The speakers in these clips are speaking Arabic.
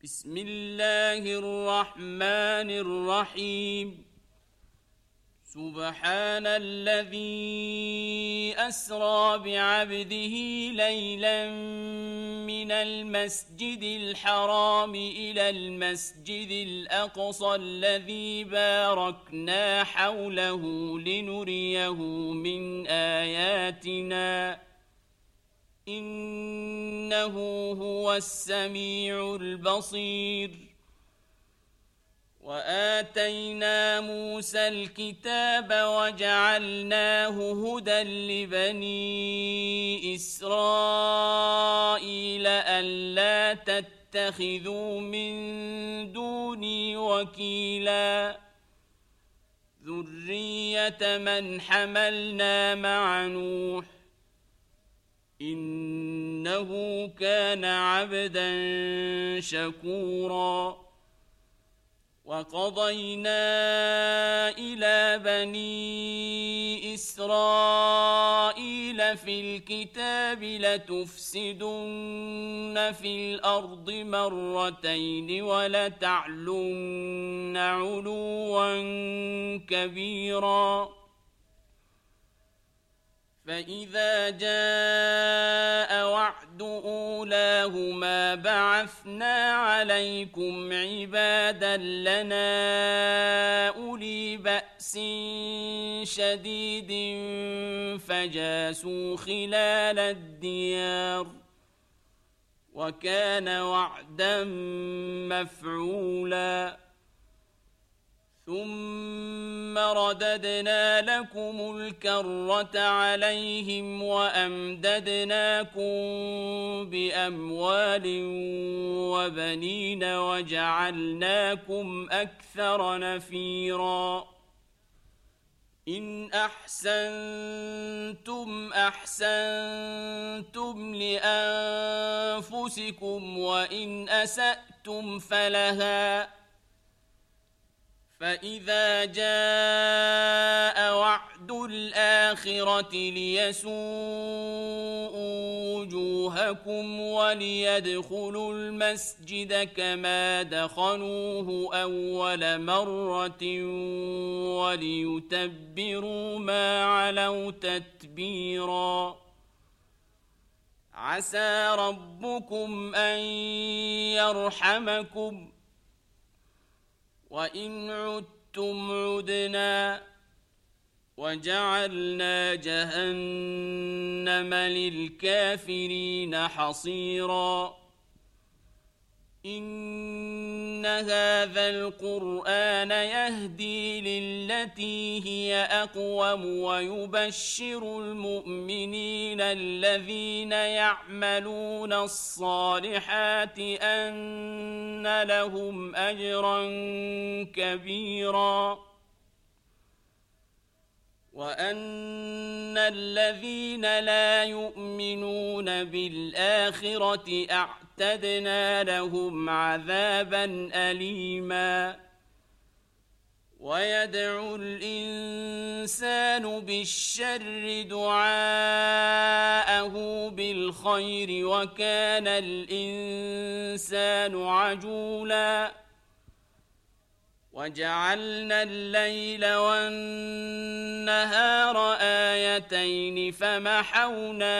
بسم الله الرحمن الرحيم. سبحان الذي أسرى بعبده ليلا من المسجد الحرام إلى المسجد الأقصى الذي باركنا حوله لنريه من آياتنا إنه هو السميع البصير. وآتينا موسى الكتاب وجعلناه هدى لبني إسرائيل ألا تتخذوا من دوني وكيلا ذرية من حملنا مع نوح إنه كان عبدا شكورا. وقضينا إلى بني إسرائيل في الكتاب لتفسدن في الأرض مرتين ولتعلن علوا كبيرا. فإذا جاء وعد أولاهما بعثنا عليكم عبادا لنا أولي بأس شديد فجاسوا خلال الديار وكان وعدا مفعولا. ثم رددنا لكم الكرة عليهم وأمددناكم بأموال وبنين وجعلناكم أكثر نفيرا. إن أحسنتم أحسنتم لأنفسكم وإن أسأتم فلها. فإذا جاء وعد الآخرة ليسوءوا وجوهكم وليدخلوا المسجد كما دخلوه أول مرة وليتبروا ما علوا تتبيرا. عسى ربكم أن يرحمكم وإن عدتم عدنا وجعلنا جهنم للكافرين حصيرا. إن هذا القرآن يهدي للتي هي أقوم ويبشر المؤمنين الذين يعملون الصالحات أن لهم أجرا كبيرا وأن الذين لا يؤمنون بالآخرة أعتدنا لهم عذابا أليما. ويدعو الإنسان بالشر دعاءه بالخير وكان الإنسان عجولا. وجعلنا الليل والنهار آيتين فمحونا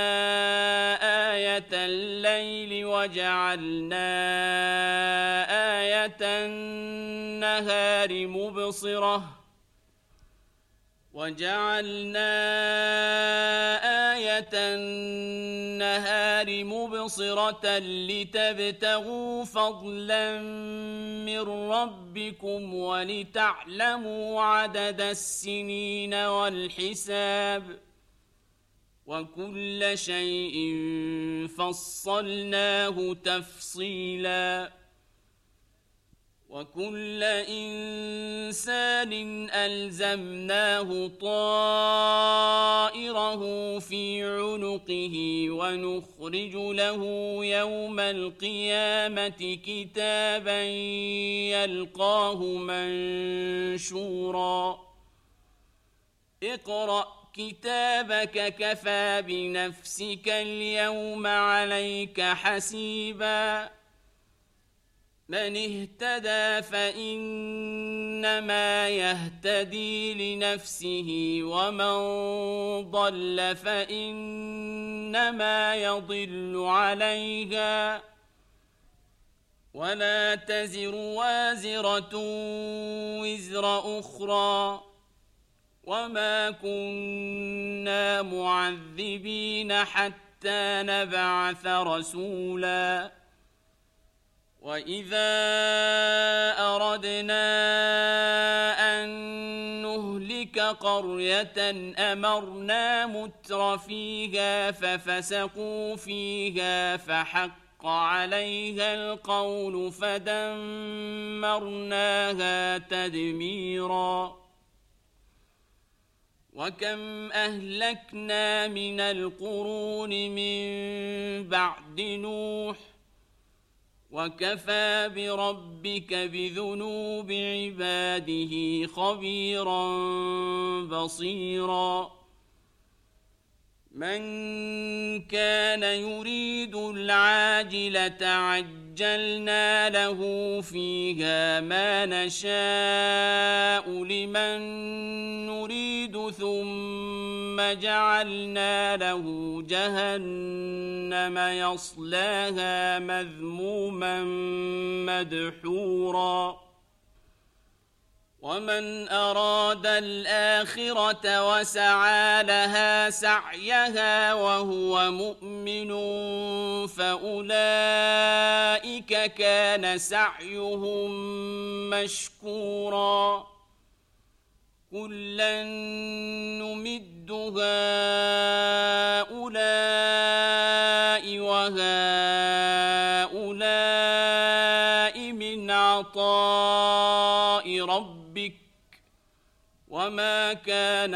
آية الليل وجعلنا آية النهار مبصرة لتبتغوا فضلا من ربكم ولتعلموا عدد السنين والحساب وكل شيء فصلناه تفصيلا. وكل إنسان ألزمناه طائره في عنقه ونخرج له يوم القيامة كتابا يلقاه منشورا. اقرأ كتابك كفى بنفسك اليوم عليك حسيبا من اهتدى فإنما يهتدي لنفسه ومن ضل فإنما يضل عليها ولا تزر وازرة وزر أخرى وما كنا معذبين حتى نبعث رسولا وإذا أردنا أن نهلك قرية أمرنا متر فيها ففسقوا فيها فحق عليها القول فدمرناها تدميرا وكم أهلكنا من القرون من بعد نوح وكفى بربك بذنوب عباده خبيرا بصيرا من كان يريد العاجلة عجلنا له فيها ما نشاء لمن نريد ثم جعلنا له جهنم يصلاها مذموما مدحورا ومن أراد الآخرة وسعى لها سعيها وهو مؤمن فأولئك كان سعيهم مشكورا كلا نمد هؤلاء وهؤلاء من عطاء ربك وما كان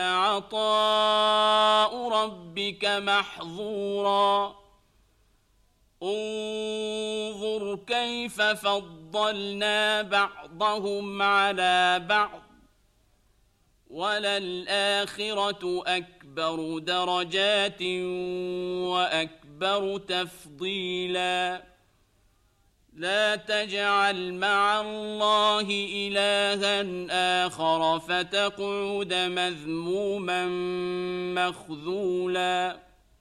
عطاء ربك محظورا انظر كيف فضلنا بعضهم على بعض وللآخرة أكبر درجات وأكبر تفضيلا لا تجعل مع الله إلها آخر فتقعد مذموما مخذولا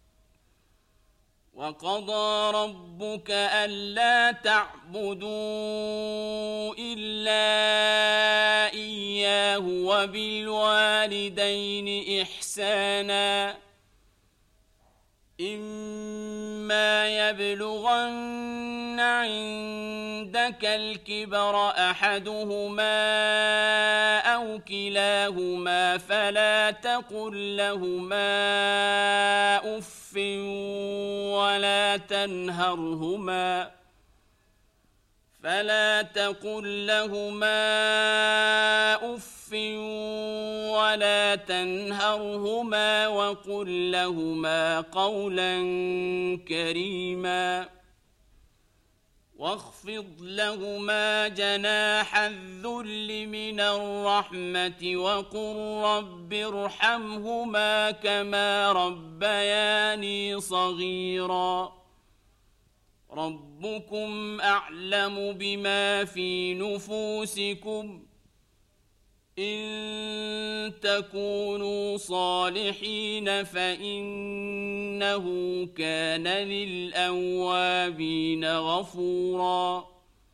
وقضى ربك ألا تعبدوا إلا إياه وبالوالدين إحسانا إما يبلغن عندك الكبر أحدهما أو كلاهما فلا تقل لهما أف ولا تنهرهما وقل لهما قولا كريما واخفض لهما جناح الذل من الرحمة وقل رب ارحمهما كما ربياني صغيرا ربكم أعلم بما في نفوسكم إن تكونوا صالحين فإنه كان للأوابين غفورا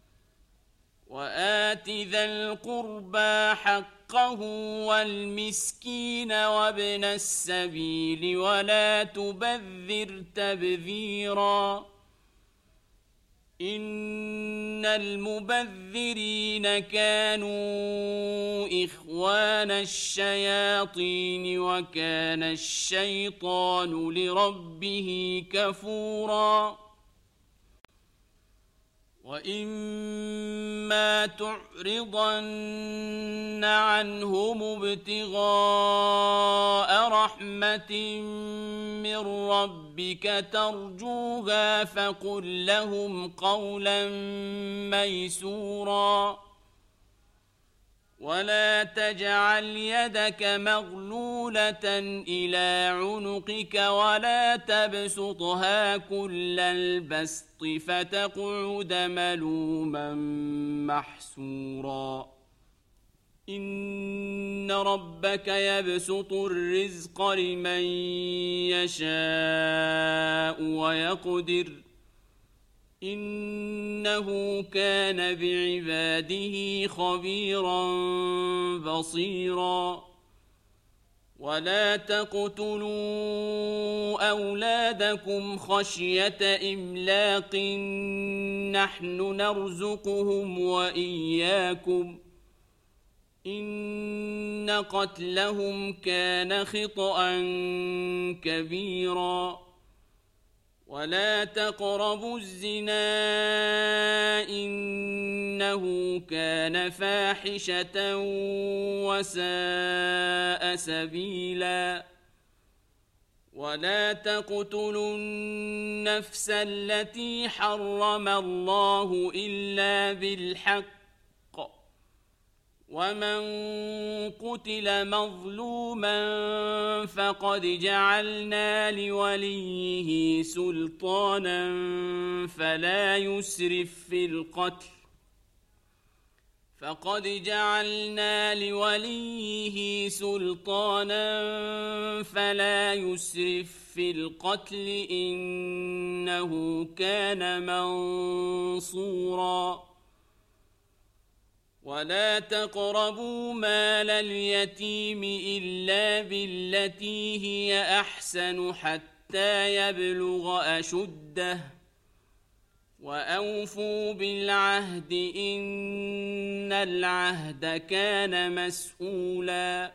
وآت ذا القربى حقه والمسكين وابن السبيل ولا تبذر تبذيرا إن المبذرين كانوا إخوان الشياطين وكان الشيطان لربه كفورا وإما تعرضن عنهم ابتغاء رحمة من ربك ترجوها فقل لهم قولا ميسورا ولا تجعل يدك مغلولة إلى عنقك ولا تبسطها كل البسط فتقعد ملوما محسورا إن ربك يبسط الرزق لمن يشاء ويقدر إنه كان بعباده خبيرا بصيرا ولا تقتلوا أولادكم خشية إملاق نحن نرزقهم وإياكم إن قتلهم كان خطأ كبيرا ولا تقربوا الزنا إنه كان فاحشة وساء سبيلا ولا تقتلوا النفس التي حرم الله إلا بالحق ومن قتل مظلوما فقد جعلنا لوليه سلطانا فلا يسرف في القتل إنه كان منصورا ولا تقربوا مال اليتيم إلا بالتي هي أحسن حتى يبلغ أشده وأوفوا بالعهد إن العهد كان مسؤولا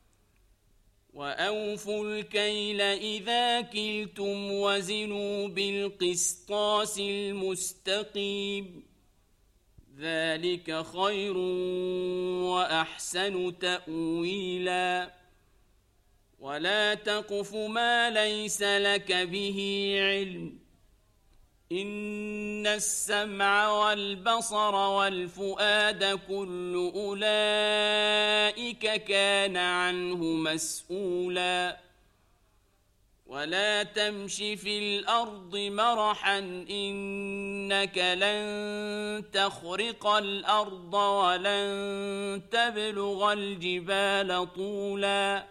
وأوفوا الكيل إذا كلتم وزنوا بالقسطاس المستقيم ذلك خير وأحسن تأويلا ولا تقف ما ليس لك به علم إن السمع والبصر والفؤاد كل أولئك كان عنه مسؤولا ولا تمش في الأرض مرحا إنك لن تخرق الأرض ولن تبلغ الجبال طولا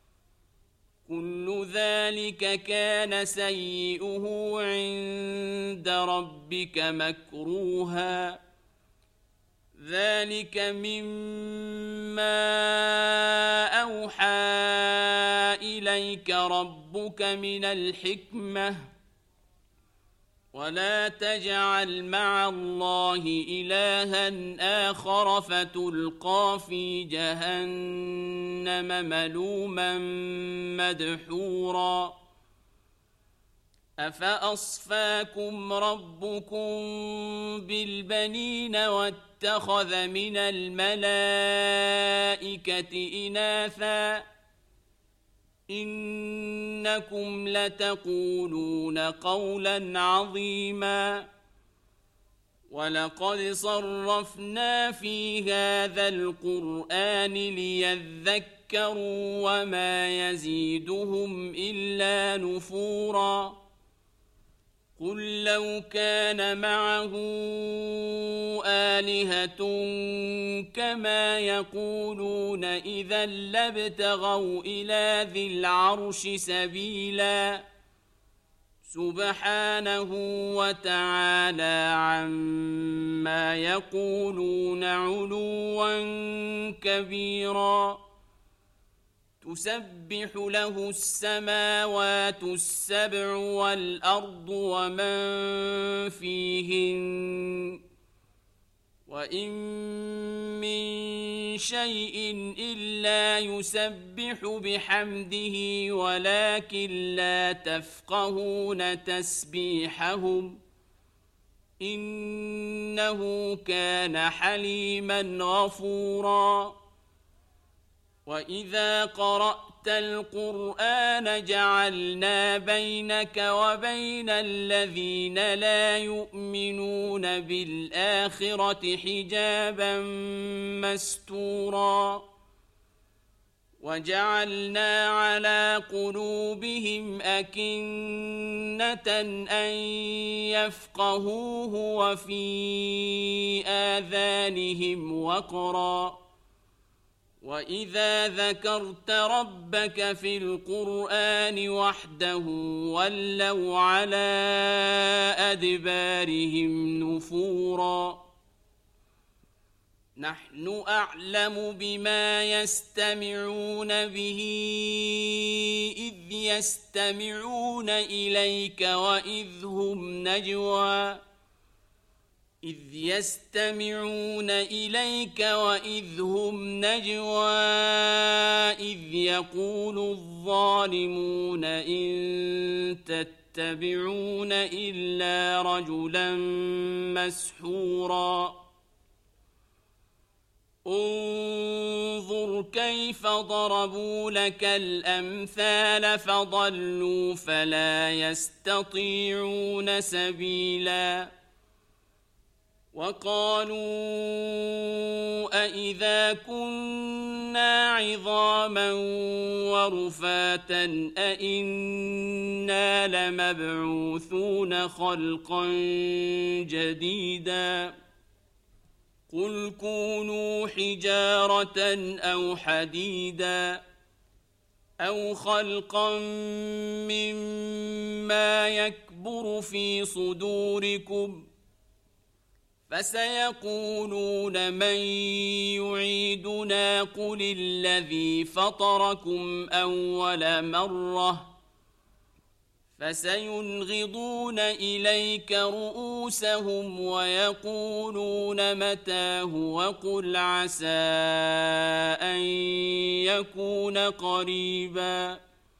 كل ذلك كان سيئه عند ربك مكروها ذلك مما أوحى إليك ربك من الحكمة ولا تجعل مع الله إلها آخر فتلقى في جهنم ملوما مدحورا أفأصفاكم ربكم بالبنين واتخذ من الملائكة إناثا إنكم لتقولون قولا عظيما ولقد صرفنا في هذا القرآن ليذكروا وما يزيدهم إلا نفورا قل لو كان معه آلهة كما يقولون إذا لابتغوا إلى ذي العرش سبيلا سبحانه وتعالى عما يقولون علوا كبيرا تسبح له السماوات السبع والأرض ومن فيهن وإن من شيء إلا يسبح بحمده ولكن لا تفقهون تسبيحهم إنه كان حليما غفورا وإذا قرأت القرآن جعلنا بينك وبين الذين لا يؤمنون بالآخرة حجابا مستورا وجعلنا على قلوبهم أكنة أن يفقهوه وفي آذانهم وقرا وإذا ذكرت ربك في القرآن وحده ولوا على أدبارهم نفورا نحن أعلم بما يستمعون به إذ يستمعون إليك وإذ هم نجوى إذ يقول الظالمون إن تتبعون إلا رجلا مسحورا انظر كيف ضربوا لك الأمثال فضلوا فلا يستطيعون سبيلا وقالوا أإذا كنا عظاما ورفاتا أإنا لمبعوثون خلقا جديدا قل كونوا حجارة أو حديدا أو خلقا مما يكبر في صدوركم فسيقولون من يعيدنا قل الذي فطركم أول مرة فسينغضون إليك رؤوسهم ويقولون متاه وقل عسى أن يكون قريبا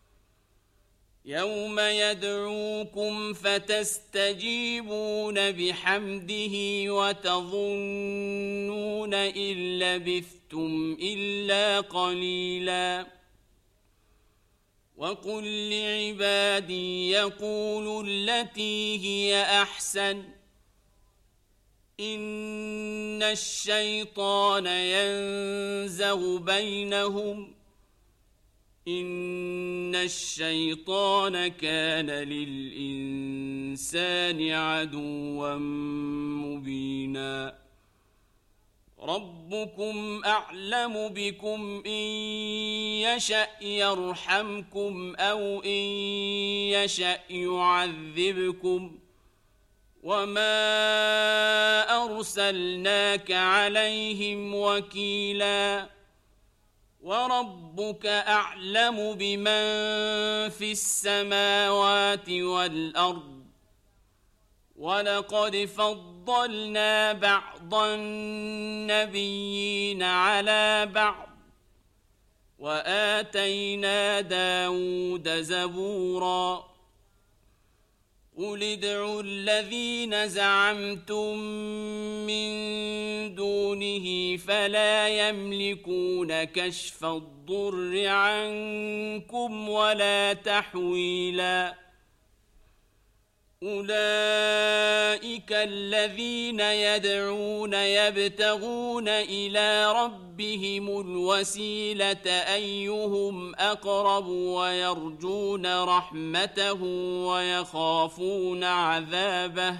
يوم يدعوكم فتستجيبون بحمده وتظنون إن لبثتم إلا قليلا وقل لعبادي يقولوا التي هي أحسن إن الشيطان ينزغ بينهم إن الشيطان كان للإنسان عدوا مبينا ربكم أعلم بكم إن يشأ يرحمكم أو إن يشأ يعذبكم وما أرسلناك عليهم وكيلا وربك أعلم بمن في السماوات والأرض ولقد فضلنا بعض النبيين على بعض وآتينا داود زبورا قل ادعوا الذين زعمتم من دونه فلا يملكون كشف الضر عنكم ولا تحويلا أولئك الذين يدعون يبتغون إلى ربهم الوسيلة أيهم أقرب ويرجون رحمته ويخافون عذابه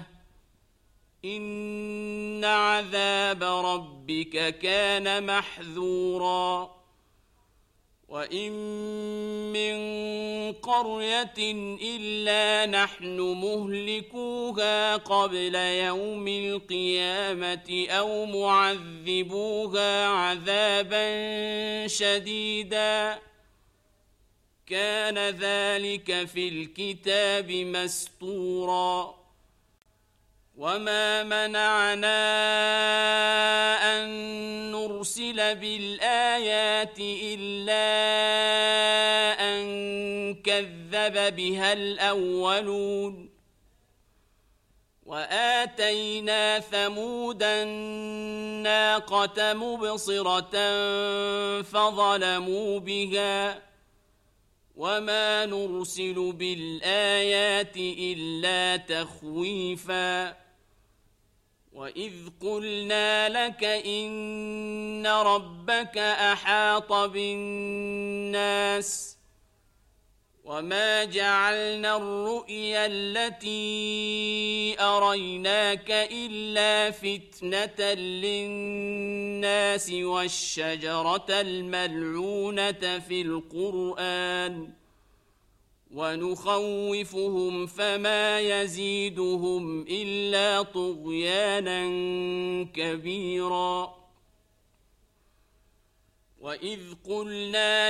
إن عذاب ربك كان محذورا وإن من قرية إلا نحن مهلكوها قبل يوم القيامة أو معذبوها عذابا شديدا كان ذلك في الكتاب مسطورا وما منعنا أن نرسل بالآيات إلا أن كذب بها الأولون وآتينا ثمود الناقة مبصرة فظلموا بها وما نرسل بالآيات إلا تخويفا وإذ قلنا لك إن ربك أحاط بالناس وما جعلنا الرؤيا التي أريناك إلا فتنة للناس والشجرة الملعونة في القرآن ونخوفهم فما يزيدهم إلا طغيانا كبيرا وإذ قلنا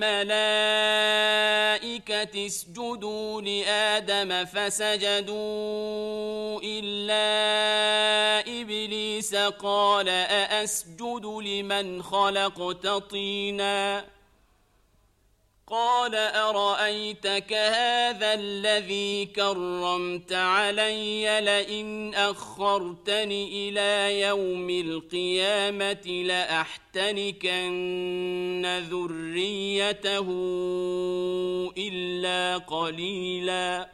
للملائكة اسجدوا لآدم فسجدوا إلا إبليس قال أأسجد لمن خلقت طينا قال أرأيتك هذا الذي كرمت علي لئن أخرتني إلى يوم القيامة لأحتنكن ذريته إلا قليلا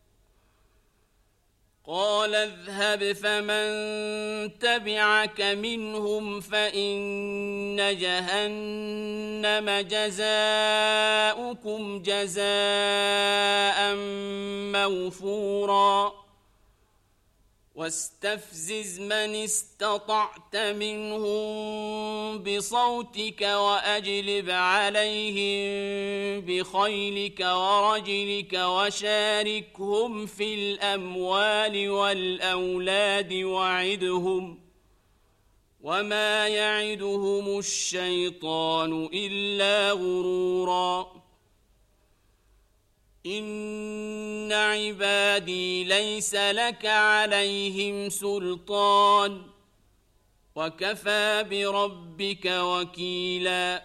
قال اذهب فمن تبعك منهم فإن جهنم جزاؤكم جزاء موفورا واستفزز من استطعت منهم بصوتك وأجلب عليهم بخيلك ورجلك وشاركهم في الأموال والأولاد وعدهم وما يعدهم الشيطان إلا غرورا إن عبادي ليس لك عليهم سلطان وكفى بربك وكيلا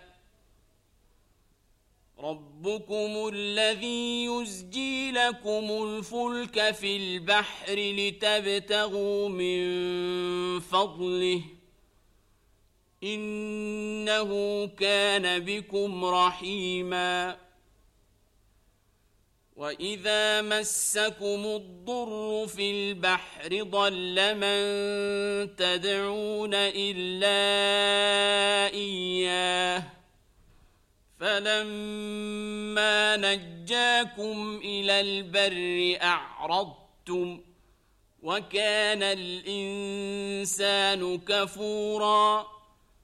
ربكم الذي يزجي لكم الفلك في البحر لتبتغوا من فضله إنه كان بكم رحيما وإذا مسكم الضر في البحر ضل من تدعون إلا إياه فلما نجاكم إلى البر أعرضتم وكان الإنسان كفورا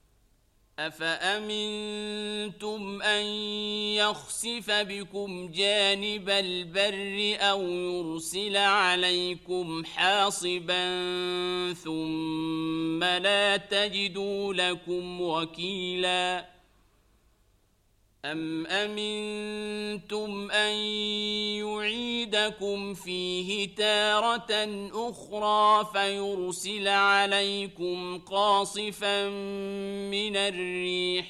أفأمنتم أن يخسف بكم جانب البر أو يرسل عليكم حاصبا ثم لا تجدوا لكم وكيلا أم أمنتم أن يعيدكم فيه تارة أخرى فيرسل عليكم قاصفا من الريح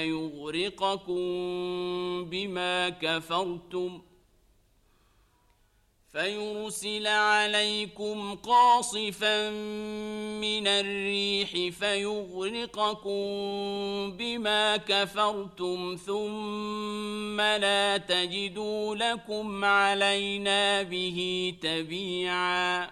فيغرقكم بما كفرتم ثم لا تجدوا لكم علينا به تبيعا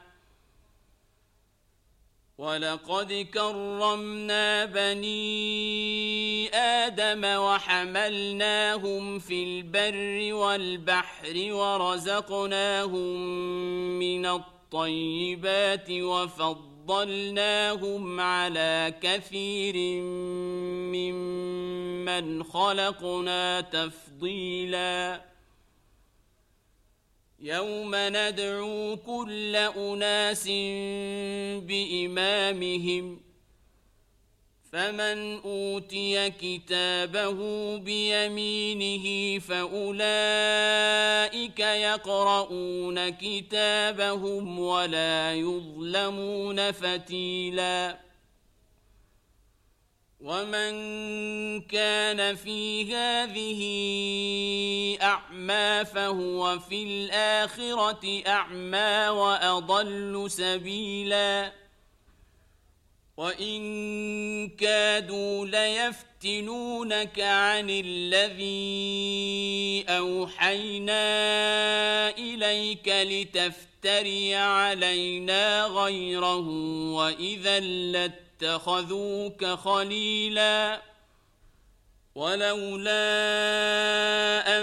ولقد كرمنا بني آدم وحملناهم في البر والبحر ورزقناهم من الطيبات وفضلناهم على كثير ممن خلقنا تفضيلا يوم ندعو كل أناس بإمامهم فمن أوتي كتابه بيمينه فأولئك يقرؤون كتابهم ولا يظلمون فتيلا ومن كان في هذه أعمى فهو في الآخرة أعمى وأضل سبيلا وإن كادوا ليفتنونك عن الذي أوحينا إليك لتفتري علينا غيره وإذا لاتخذوك خليلا ولولا أن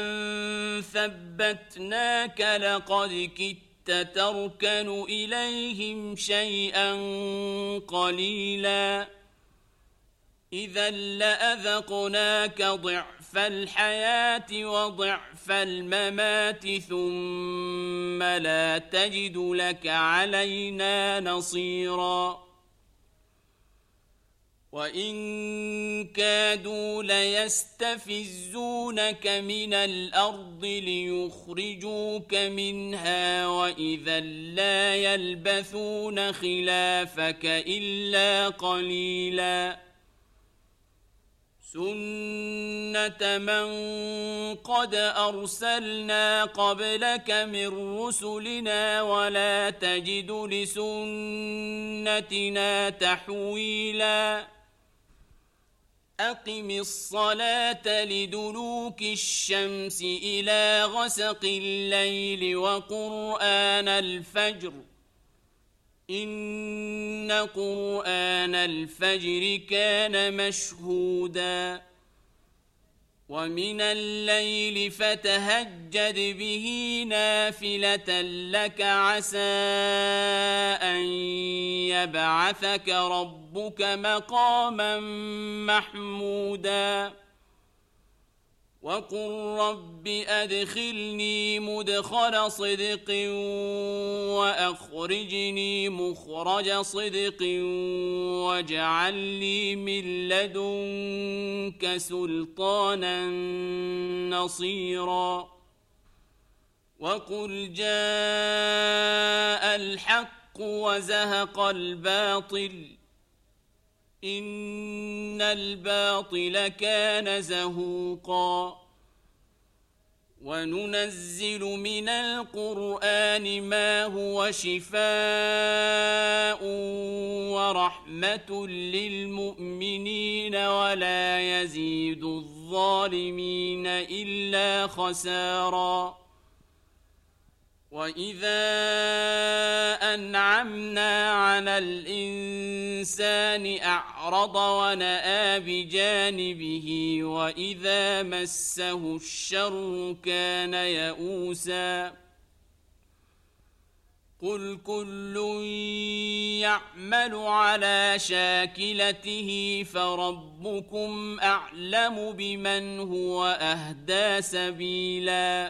ثبتناك لقد كدت تركن إليهم شيئا قليلا إذا لأذقناك ضعف الحياة وضعف الممات ثم لا تجد لك علينا نصيرا وإن كادوا ليستفزونك من الأرض ليخرجوك منها وإذا لا يلبثون خلافك إلا قليلا سنة من قد أرسلنا قبلك من رسلنا ولا تجد لسنتنا تحويلا أقم الصلاة لدلوك الشمس إلى غسق الليل وقرآن الفجر إن قرآن الفجر كان مشهودا ومن الليل فتهجد به نافلة لك عسى أن يبعثك ربك مقاما محمودا وقل رب أدخلني مدخل صدق وأخرجني مخرج صدق واجعل لي من لدنك سلطانا نصيرا وقل جاء الحق وزهق الباطل إن الباطل كان زهوقا وننزل من القرآن ما هو شفاء ورحمة للمؤمنين ولا يزيد الظالمين إلا خسارا وإذا أنعمنا على الإنسان أعرض ونأى بجانبه وإذا مسه الشر كان يئوسا قل كل يعمل على شاكلته فربكم أعلم بمن هو أهدى سبيلا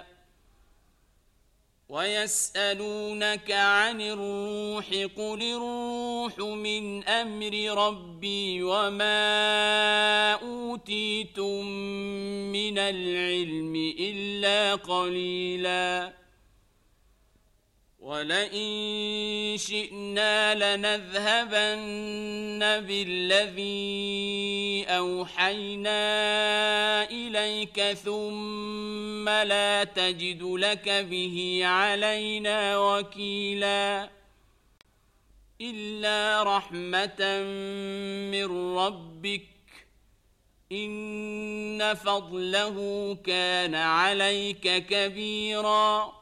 ويسألونك عن الروح قل الروح من أمر ربي وما أوتيتم من العلم إلا قليلا ولئن شئنا لنذهبن بالذي أوحينا إليك ثم لا تجد لك به علينا وكيلا إلا رحمة من ربك إن فضله كان عليك كبيرا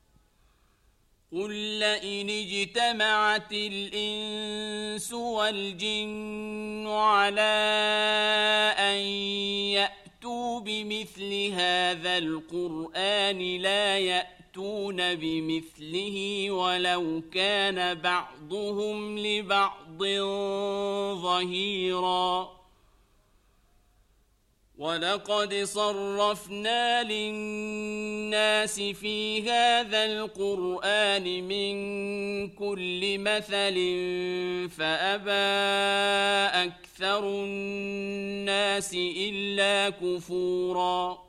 قل لئن اجتمعت الإنس والجن على أن يأتوا بمثل هذا القرآن لا يأتون بمثله ولو كان بعضهم لبعض ظهيرا ولقد صرفنا للناس في هذا القرآن من كل مثل فأبى أكثر الناس إلا كفورا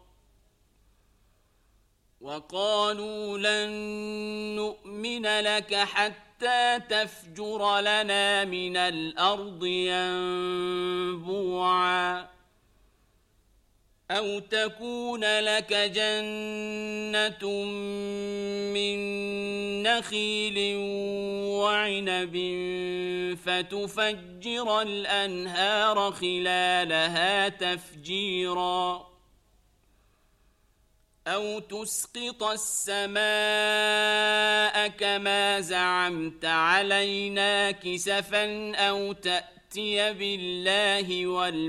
وقالوا لن نؤمن لك حتى حتى تفجر لنا من الأرض ينبوعا أو تكون لك جنة من نخيل وعنب فتفجر الأنهار خلالها تفجيرا أو تسقط السماء كما زعمت علينا كسفا أو تأتي بالله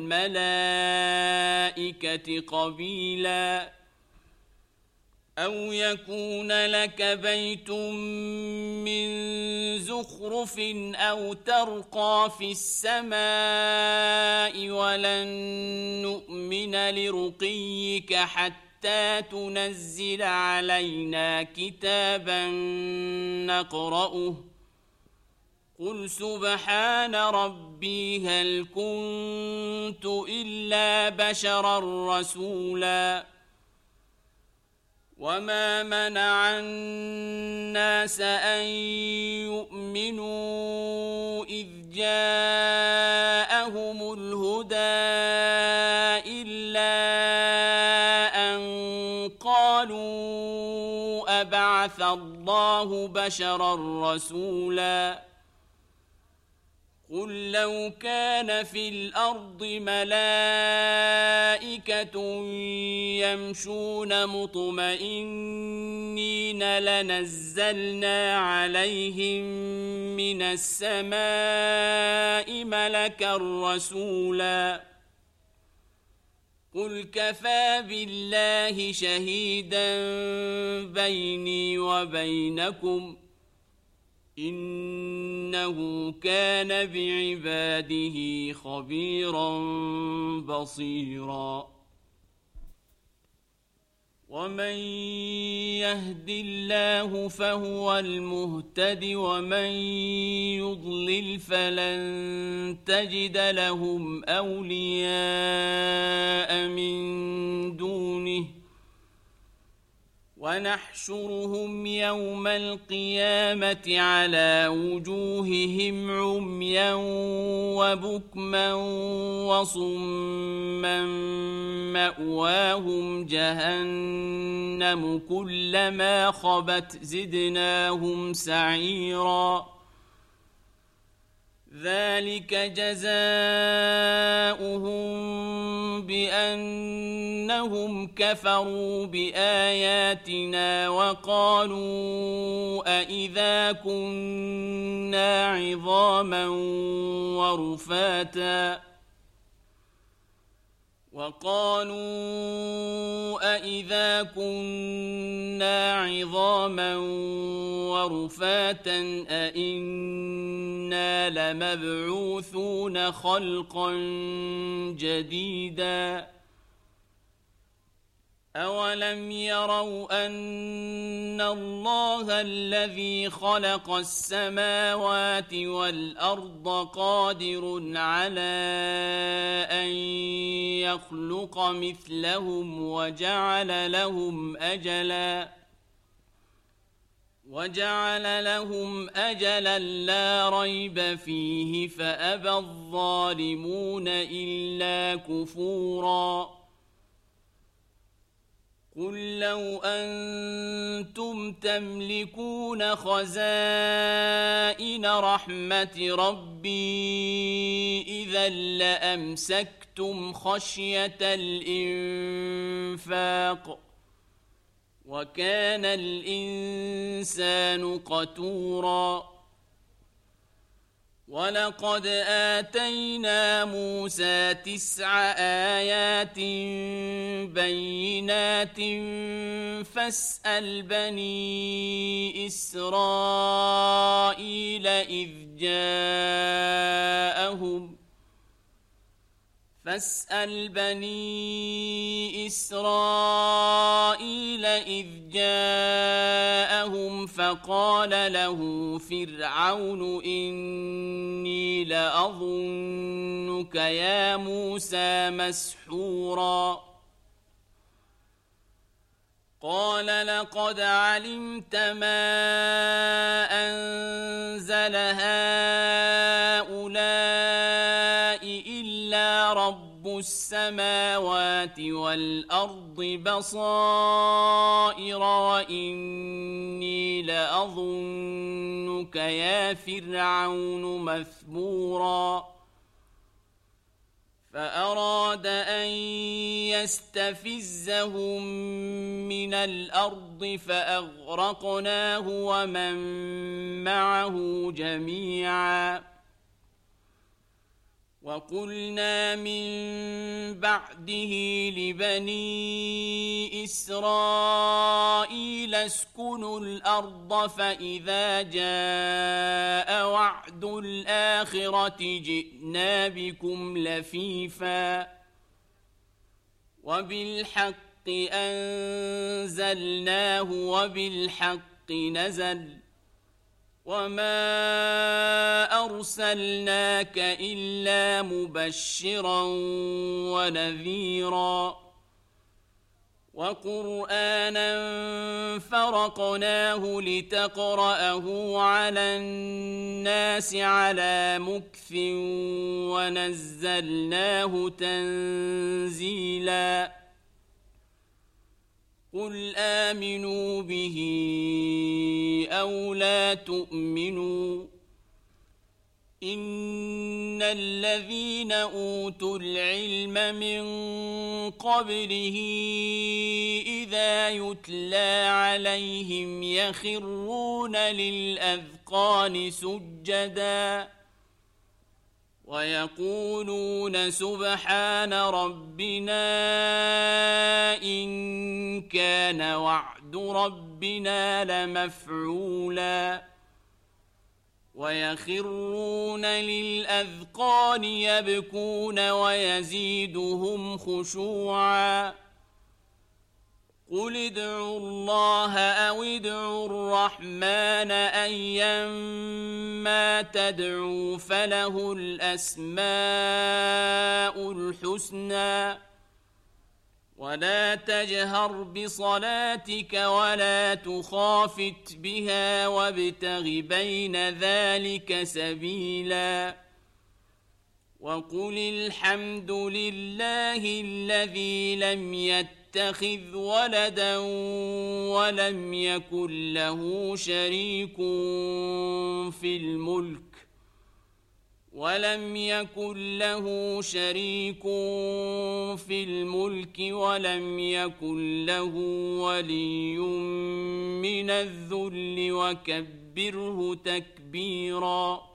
والملائكة قبيلا أو يكون لك بيت من زخرف أو ترقى في السماء ولن نؤمن لرقيك حتى تنزل علينا كتابا نقرأه قل سبحان ربي هل كنت إلا بشرا رسولا وما منع الناس أن يؤمنوا إذ جاءهم الهدى إلا أن قالوا أبعث الله بشرا رسولا قل لو كان في الأرض ملائكة يمشون مطمئنين لنزلنا عليهم من السماء ملكا رسولا قل كفى بالله شهيدا بيني وبينكم إنه كان بعباده خبيرا بصيرا ومن يهد الله فهو المهتد ومن يضلل فلن تجد لهم أولياء من دونه ونحشرهم يوم القيامة على وجوههم عميا وبكما وصما مأواهم جهنم كلما خبت زدناهم سعيرا ذلك جزاؤهم بأنهم كفروا بآياتنا وقالوا أإذا كنا عظاما ورفاتا أإنا لمبعوثون خلقا جديدا أولم يروا أن الله الذي خلق السماوات والأرض قادر على أن يخلق مثلهم وجعل لهم أجلا لا ريب فيه فأبى الظالمون إلا كفورا قل لو أنتم تملكون خزائن رحمة ربي إذا لأمسكتم خشية الإنفاق وكان الإنسان قتورا ولقد آتينا موسى 9 آيات بينات فاسأل بني إسرائيل إذ جاءهم فقال له فرعون إني لأظنك يا موسى مسحورا قال لقد علمت ما أنزل هؤلاء إلا رب السماوات والأرض بصائر وإني لأظنك يا فرعون مثبورا فأراد أن يستفزهم من الأرض فأغرقناه ومن معه جميعا وقلنا من بعده لبني إسرائيل اسكنوا الأرض فإذا جاء وعد الآخرة جئنا بكم لفيفا وبالحق أنزلناه وبالحق نزل وما أرسلناك إلا مبشرا ونذيرا وقرآنا فرقناه لتقرأه على الناس على مكث ونزلناه تنزيلا قل آمنوا به أو لا تؤمنوا إن الذين أوتوا العلم من قبله إذا يتلى عليهم يخرون للأذقان سجدا ويقولون سبحان ربنا إن كان وعد ربنا لمفعولا ويخرون للأذقان يبكون ويزيدهم خشوعا قل ادعوا الله أو ادعوا الرحمن أيما تدعوا فله الأسماء الحسنى ولا تجهر بصلاتك ولا تخافت بها وابتغ بين ذلك سبيلا وقل الحمد لله الذي لم يتخذ ولدا ولم يكن له شريك في الملك ولم يكن له ولي من الذل وكبره تكبيرا